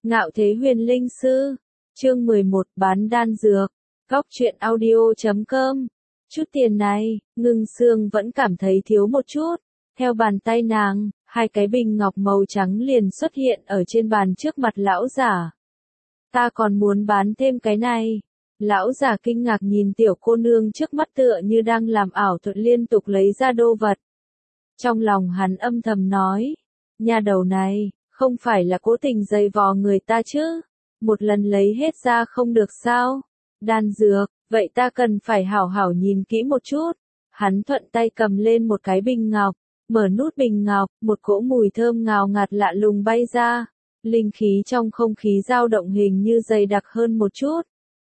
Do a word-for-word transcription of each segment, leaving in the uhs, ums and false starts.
Ngạo Thế Huyền Linh Sư, chương mười một bán đan dược, góc truyện audio chấm com. Chút tiền này, Ngưng Sương vẫn cảm thấy thiếu một chút. Theo bàn tay nàng, hai cái bình ngọc màu trắng liền xuất hiện ở trên bàn trước mặt lão giả. Ta còn muốn bán thêm cái này. Lão giả kinh ngạc nhìn tiểu cô nương trước mắt tựa như đang làm ảo thuật liên tục lấy ra đô vật. Trong lòng hắn âm thầm nói, nha đầu này, không phải là cố tình giày vò người ta chứ, một lần lấy hết ra không được sao, đan dược, vậy ta cần phải hảo hảo nhìn kỹ một chút. Hắn thuận tay cầm lên một cái bình ngọc, mở nút bình ngọc, một cỗ mùi thơm ngào ngạt lạ lùng bay ra, linh khí trong không khí dao động hình như dày đặc hơn một chút.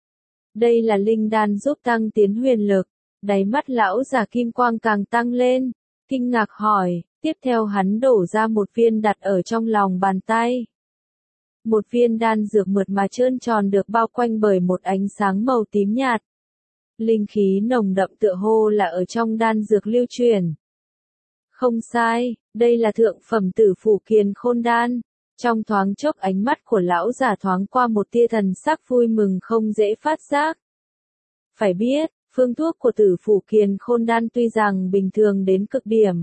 Đây là linh đan giúp tăng tiến huyền lực, đáy mắt lão giả kim quang càng tăng lên, kinh ngạc hỏi, tiếp theo hắn đổ ra một viên đặt ở trong lòng bàn tay. Một viên đan dược mượt mà trơn tròn được bao quanh bởi một ánh sáng màu tím nhạt. Linh khí nồng đậm tựa hồ là ở trong đan dược lưu truyền. Không sai, đây là thượng phẩm tử phủ kiền khôn đan. Trong thoáng chốc ánh mắt của lão giả thoáng qua một tia thần sắc vui mừng không dễ phát giác. Phải biết, phương thuốc của tử phủ kiền khôn đan tuy rằng bình thường đến cực điểm,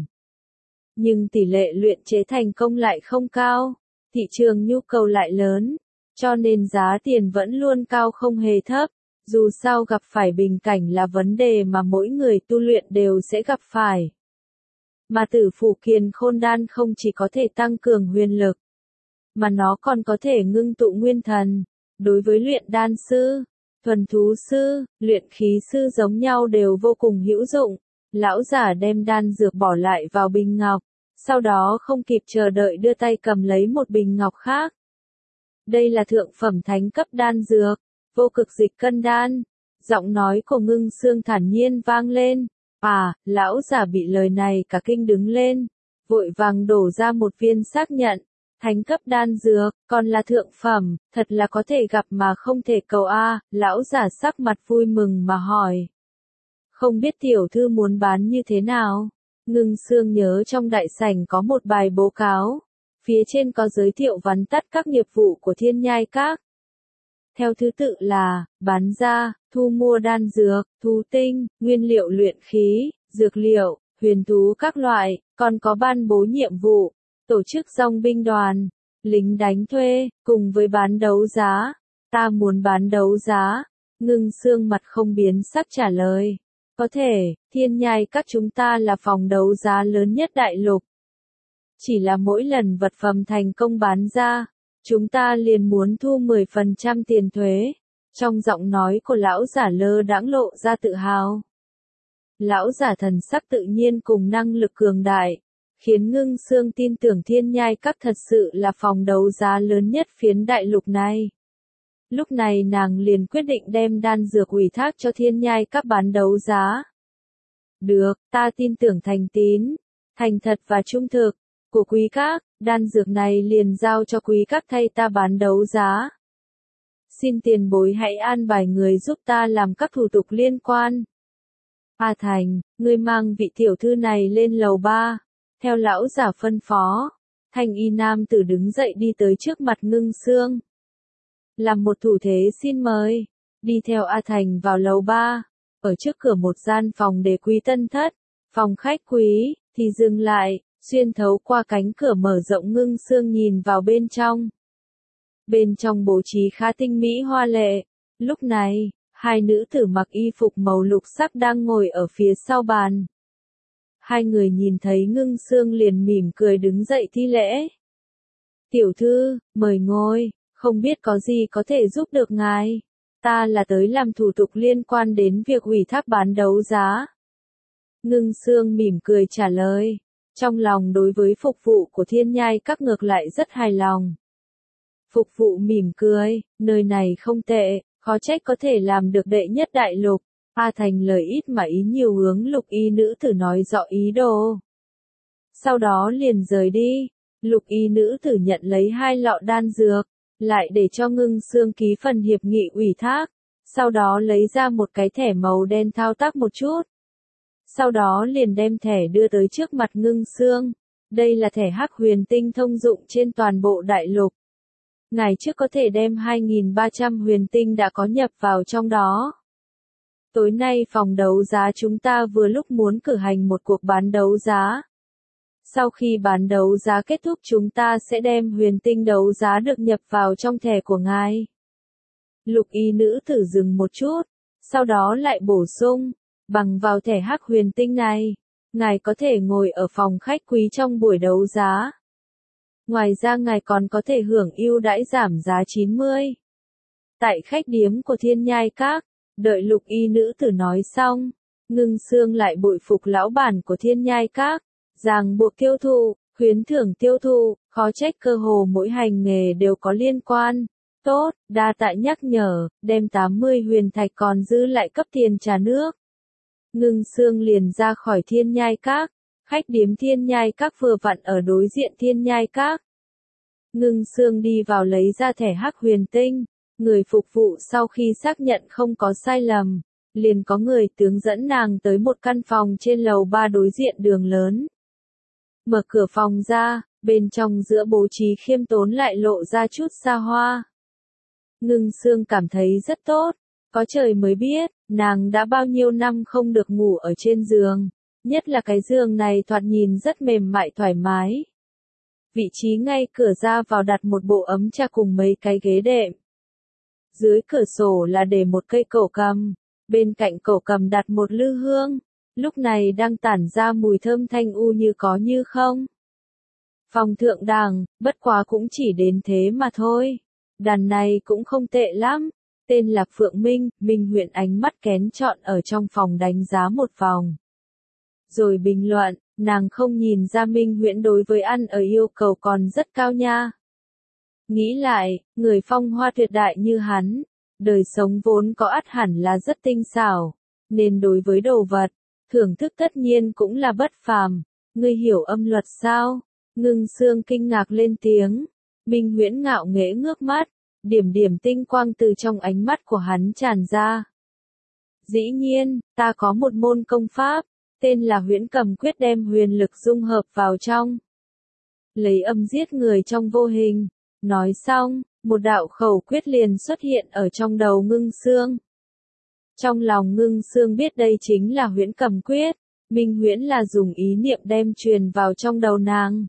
nhưng tỷ lệ luyện chế thành công lại không cao, thị trường nhu cầu lại lớn, cho nên giá tiền vẫn luôn cao không hề thấp. Dù sao gặp phải bình cảnh là vấn đề mà mỗi người tu luyện đều sẽ gặp phải. Mà tử phủ kiền khôn đan không chỉ có thể tăng cường huyền lực, mà nó còn có thể ngưng tụ nguyên thần. Đối với luyện đan sư, thuần thú sư, luyện khí sư giống nhau đều vô cùng hữu dụng. Lão giả đem đan dược bỏ lại vào bình ngọc, sau đó không kịp chờ đợi đưa tay cầm lấy một bình ngọc khác. Đây là thượng phẩm thánh cấp đan dược, vô cực dịch cân đan. Giọng nói của Ngưng Sương thản nhiên vang lên. À, lão giả bị lời này cả kinh đứng lên, vội vàng đổ ra một viên xác nhận. Thánh cấp đan dược, còn là thượng phẩm, thật là có thể gặp mà không thể cầu a. Lão giả sắc mặt vui mừng mà hỏi. Không biết tiểu thư muốn bán như thế nào? Ngưng Sương nhớ trong đại sảnh có một bài báo cáo, phía trên có giới thiệu vắn tắt các nghiệp vụ của Thiên Nhai Các. Theo thứ tự là, bán ra, thu mua đan dược, thú tinh, nguyên liệu luyện khí, dược liệu, huyền thú các loại, còn có ban bố nhiệm vụ, tổ chức dòng binh đoàn, lính đánh thuê, cùng với bán đấu giá. Ta muốn bán đấu giá. Ngưng Sương mặt không biến sắc trả lời. Có thể, Thiên Nhai Các chúng ta là phòng đấu giá lớn nhất đại lục. Chỉ là mỗi lần vật phẩm thành công bán ra, chúng ta liền muốn thu mười phần trăm tiền thuế. Trong giọng nói của lão giả lơ đãng lộ ra tự hào. Lão giả thần sắc tự nhiên cùng năng lực cường đại, khiến Ngưng Sương tin tưởng Thiên Nhai Các thật sự là phòng đấu giá lớn nhất phiến đại lục này. Lúc này nàng liền quyết định đem đan dược ủy thác cho Thiên Nhai Các bán đấu giá. Được, ta tin tưởng thành tín, thành thật và trung thực của quý các, đan dược này liền giao cho quý các thay ta bán đấu giá. Xin tiền bối hãy an bài người giúp ta làm các thủ tục liên quan. A Thành, ngươi mang vị tiểu thư này lên lầu ba. Theo lão giả phân phó, thanh y nam tử đứng dậy đi tới trước mặt Ngưng Sương. Làm một thủ thế xin mời, đi theo A Thành vào lầu ba, ở trước cửa một gian phòng để quý tân thất, phòng khách quý, thì dừng lại, xuyên thấu qua cánh cửa mở rộng Ngưng Sương nhìn vào bên trong. Bên trong bố trí khá tinh mỹ hoa lệ, lúc này, hai nữ tử mặc y phục màu lục sắc đang ngồi ở phía sau bàn. Hai người nhìn thấy Ngưng Sương liền mỉm cười đứng dậy thi lễ. Tiểu thư, mời ngồi, không biết có gì có thể giúp được ngài. Ta là tới làm thủ tục liên quan đến việc ủy thác bán đấu giá. Ngưng Sương mỉm cười trả lời, trong lòng đối với phục vụ của Thiên Nhai Các ngược lại rất hài lòng. Phục vụ mỉm cười, nơi này không tệ, khó trách có thể làm được đệ nhất đại lục. A Thành lời ít mà ý nhiều hướng lục y nữ tử nói rõ ý đồ. Sau đó liền rời đi, lục y nữ tử nhận lấy hai lọ đan dược, lại để cho Ngưng Sương ký phần hiệp nghị ủy thác, sau đó lấy ra một cái thẻ màu đen thao tác một chút. Sau đó liền đem thẻ đưa tới trước mặt Ngưng Sương. Đây là thẻ hắc huyền tinh thông dụng trên toàn bộ đại lục. Ngày trước có thể đem hai nghìn ba trăm huyền tinh đã có nhập vào trong đó. Tối nay phòng đấu giá chúng ta vừa lúc muốn cử hành một cuộc bán đấu giá. Sau khi bán đấu giá kết thúc chúng ta sẽ đem huyền tinh đấu giá được nhập vào trong thẻ của ngài. Lục y nữ tử dừng một chút, sau đó lại bổ sung, bằng vào thẻ hắc huyền tinh này, ngài có thể ngồi ở phòng khách quý trong buổi đấu giá. Ngoài ra ngài còn có thể hưởng ưu đãi giảm giá chín mươi. Tại khách điếm của Thiên Nhai Các, đợi lục y nữ tử nói xong, Ngưng Xương lại bội phục lão bản của Thiên Nhai Các, ràng buộc tiêu thụ, khuyến thưởng tiêu thụ, khó trách cơ hồ mỗi hành nghề đều có liên quan. Tốt, đa tạ nhắc nhở, đem tám mươi huyền thạch còn dư lại cấp tiền trà nước. Ngưng Xương liền ra khỏi Thiên Nhai Các, khách điếm Thiên Nhai Các vừa vặn ở đối diện Thiên Nhai Các. Ngưng Xương đi vào lấy ra thẻ hắc huyền tinh, người phục vụ sau khi xác nhận không có sai lầm, liền có người tướng dẫn nàng tới một căn phòng trên lầu ba đối diện đường lớn. Mở cửa phòng ra, bên trong giữa bố trí khiêm tốn lại lộ ra chút xa hoa. Ngưng Xương cảm thấy rất tốt, có trời mới biết, nàng đã bao nhiêu năm không được ngủ ở trên giường, nhất là cái giường này thoạt nhìn rất mềm mại thoải mái. Vị trí ngay cửa ra vào đặt một bộ ấm trà cùng mấy cái ghế đệm. Dưới cửa sổ là để một cây cổ cầm, bên cạnh cổ cầm đặt một lư hương, lúc này đang tản ra mùi thơm thanh u như có như không. Phòng thượng đẳng, bất quá cũng chỉ đến thế mà thôi. Đàn này cũng không tệ lắm, tên là Phượng Minh, Minh Huyễn ánh mắt kén chọn ở trong phòng đánh giá một vòng. Rồi bình luận, nàng không nhìn ra Minh Huyễn đối với ăn ở yêu cầu còn rất cao nha. Nghĩ lại, người phong hoa tuyệt đại như hắn, đời sống vốn có ắt hẳn là rất tinh xảo, nên đối với đồ vật, thưởng thức tất nhiên cũng là bất phàm. Ngươi hiểu âm luật sao? Ngưng Xương kinh ngạc lên tiếng. Minh Huyễn ngạo nghễ ngước mắt, điểm điểm tinh quang từ trong ánh mắt của hắn tràn ra. Dĩ nhiên, ta có một môn công pháp, tên là Huyễn Cầm Quyết đem huyền lực dung hợp vào trong. Lấy âm giết người trong vô hình. Nói xong, một đạo khẩu quyết liền xuất hiện ở trong đầu Ngưng Xương. Trong lòng Ngưng Xương biết đây chính là Huyễn Cầm Quyết, Minh Huyễn là dùng ý niệm đem truyền vào trong đầu nàng.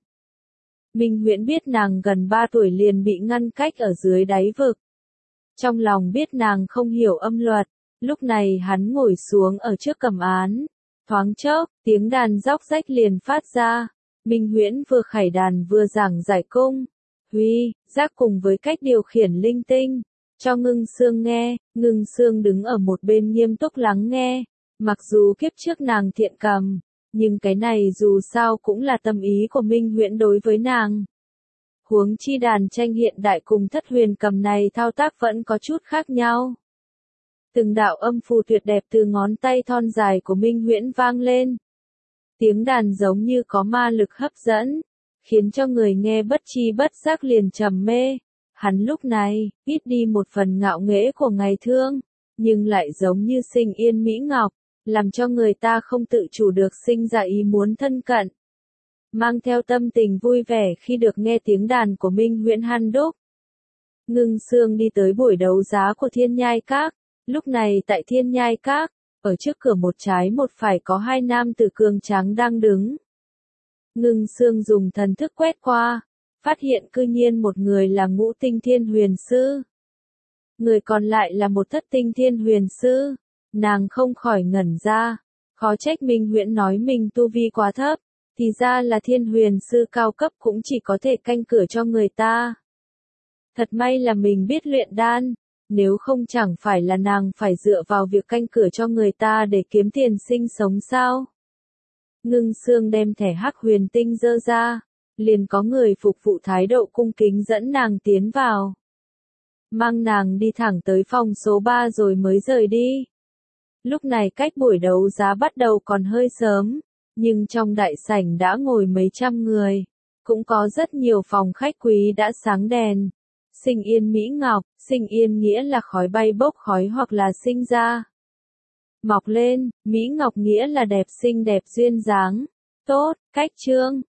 Minh Huyễn biết nàng gần ba tuổi liền bị ngăn cách ở dưới đáy vực. Trong lòng biết nàng không hiểu âm luật, lúc này hắn ngồi xuống ở trước cầm án. Thoáng chốc, tiếng đàn róc rách liền phát ra. Minh Huyễn vừa khải đàn vừa giảng giải cung, huy, giác cùng với cách điều khiển linh tinh. Cho Ngưng Xương nghe, Ngưng Xương đứng ở một bên nghiêm túc lắng nghe. Mặc dù kiếp trước nàng thiện cầm, nhưng cái này dù sao cũng là tâm ý của Minh Huyễn đối với nàng. Huống chi đàn tranh hiện đại cùng thất huyền cầm này thao tác vẫn có chút khác nhau. Từng đạo âm phù tuyệt đẹp từ ngón tay thon dài của Minh Huyễn vang lên. Tiếng đàn giống như có ma lực hấp dẫn, khiến cho người nghe bất chi bất giác liền trầm mê. Hắn lúc này, ít đi một phần ngạo nghễ của ngày thương, nhưng lại giống như sinh yên mỹ ngọc, làm cho người ta không tự chủ được sinh ra ý muốn thân cận. Mang theo tâm tình vui vẻ khi được nghe tiếng đàn của Minh Huyễn hăn đúc. Ngưng Xương đi tới buổi đấu giá của Thiên Nhai Các, lúc này tại Thiên Nhai Các, ở trước cửa một trái một phải có hai nam tử cường tráng đang đứng. Ngưng Xương dùng thần thức quét qua, phát hiện cư nhiên một người là Ngũ Tinh Thiên Huyền Sư. Người còn lại là một Thất Tinh Thiên Huyền Sư. Nàng không khỏi ngẩn ra, khó trách Minh Huyễn nói mình tu vi quá thấp, thì ra là Thiên Huyền Sư cao cấp cũng chỉ có thể canh cửa cho người ta. Thật may là mình biết luyện đan, nếu không chẳng phải là nàng phải dựa vào việc canh cửa cho người ta để kiếm tiền sinh sống sao. Ngưng Xương đem thẻ hắc huyền tinh dơ ra, liền có người phục vụ thái độ cung kính dẫn nàng tiến vào. Mang nàng đi thẳng tới phòng số ba rồi mới rời đi. Lúc này cách buổi đấu giá bắt đầu còn hơi sớm, nhưng trong đại sảnh đã ngồi mấy trăm người, cũng có rất nhiều phòng khách quý đã sáng đèn. Sinh yên mỹ ngọc, sinh yên nghĩa là khói bay bốc khói hoặc là sinh ra. Mọc lên, mỹ ngọc nghĩa là đẹp xinh đẹp duyên dáng. Tốt, cách trương,